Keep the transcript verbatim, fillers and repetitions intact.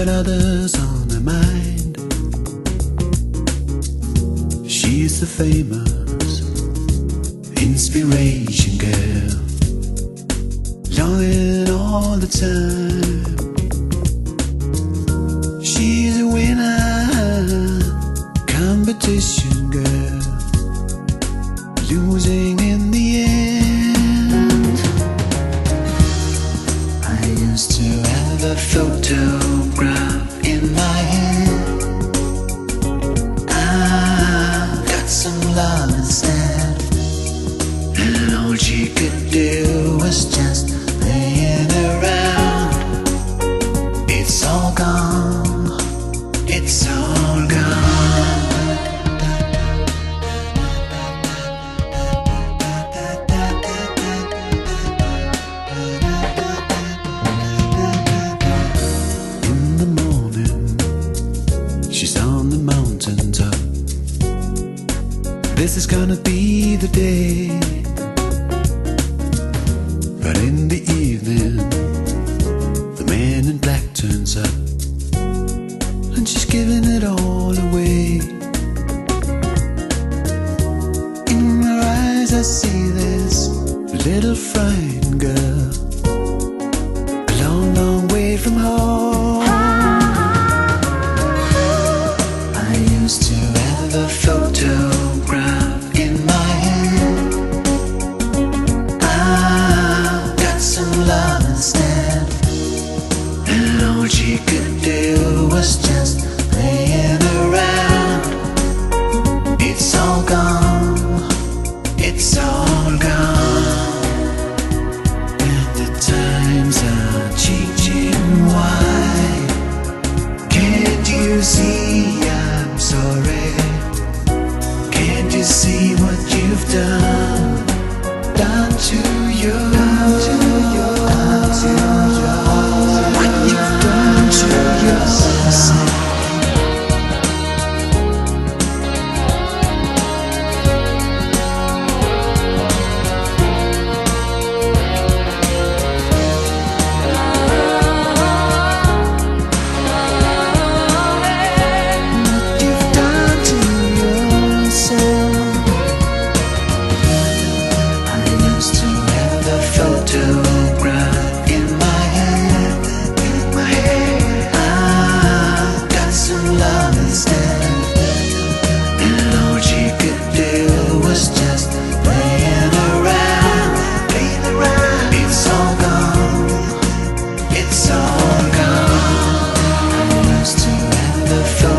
got others on her mind. She's the famous inspiration girl, longing all the time. She's a winner, competition girl, losing in the end. I used to have a photograph in my hand. I've got some love instead, and all she could do was just laying around. It's all gone, it's all gone. In the morning, she's on the mountaintop. This is gonna be the day. But in the evening, the man in black turns up, and she's giving it all away. In her eyes I see this little frightened girl, a long, long way from home. I used to have a photograph in my hand. I've got some love instead, and all she could do was just laying around. It's all gone, it's all gone. And the times are changing. Why can't you see I'm sorry? Can't you see what you've done, done to you, done to you, done to you, what you've done to yourself? Photograph in my hand, in my hand. I've got some love instead, and all she could do was just playing around, playing around. It's all gone, it's all gone. I used to have the phone.